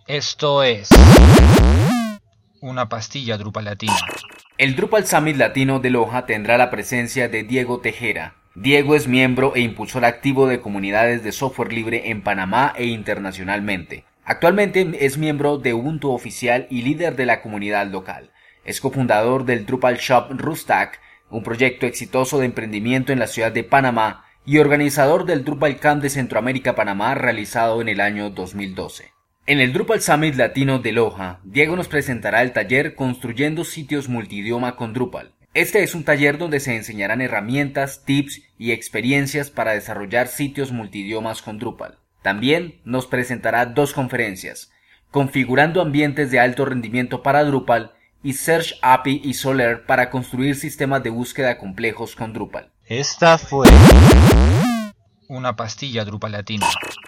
Esto es una pastilla Drupal Latino. El Drupal Summit Latino de Loja tendrá la presencia de Diego Tejera. Diego es miembro e impulsor activo de comunidades de software libre en Panamá e internacionalmente. Actualmente es miembro de Ubuntu Oficial y líder de la comunidad local. Es cofundador del Drupal Shop Rustack, un proyecto exitoso de emprendimiento en la ciudad de Panamá, y organizador del Drupal Camp de Centroamérica Panamá realizado en el año 2012. En el Drupal Summit Latino de Loja, Diego nos presentará el taller Construyendo sitios multidioma con Drupal. Este es un taller donde se enseñarán herramientas, tips y experiencias para desarrollar sitios multidiomas con Drupal. También nos presentará dos conferencias, Configurando ambientes de alto rendimiento para Drupal y Search API y Soler para construir sistemas de búsqueda complejos con Drupal. Esta fue una pastilla Drupal Latino.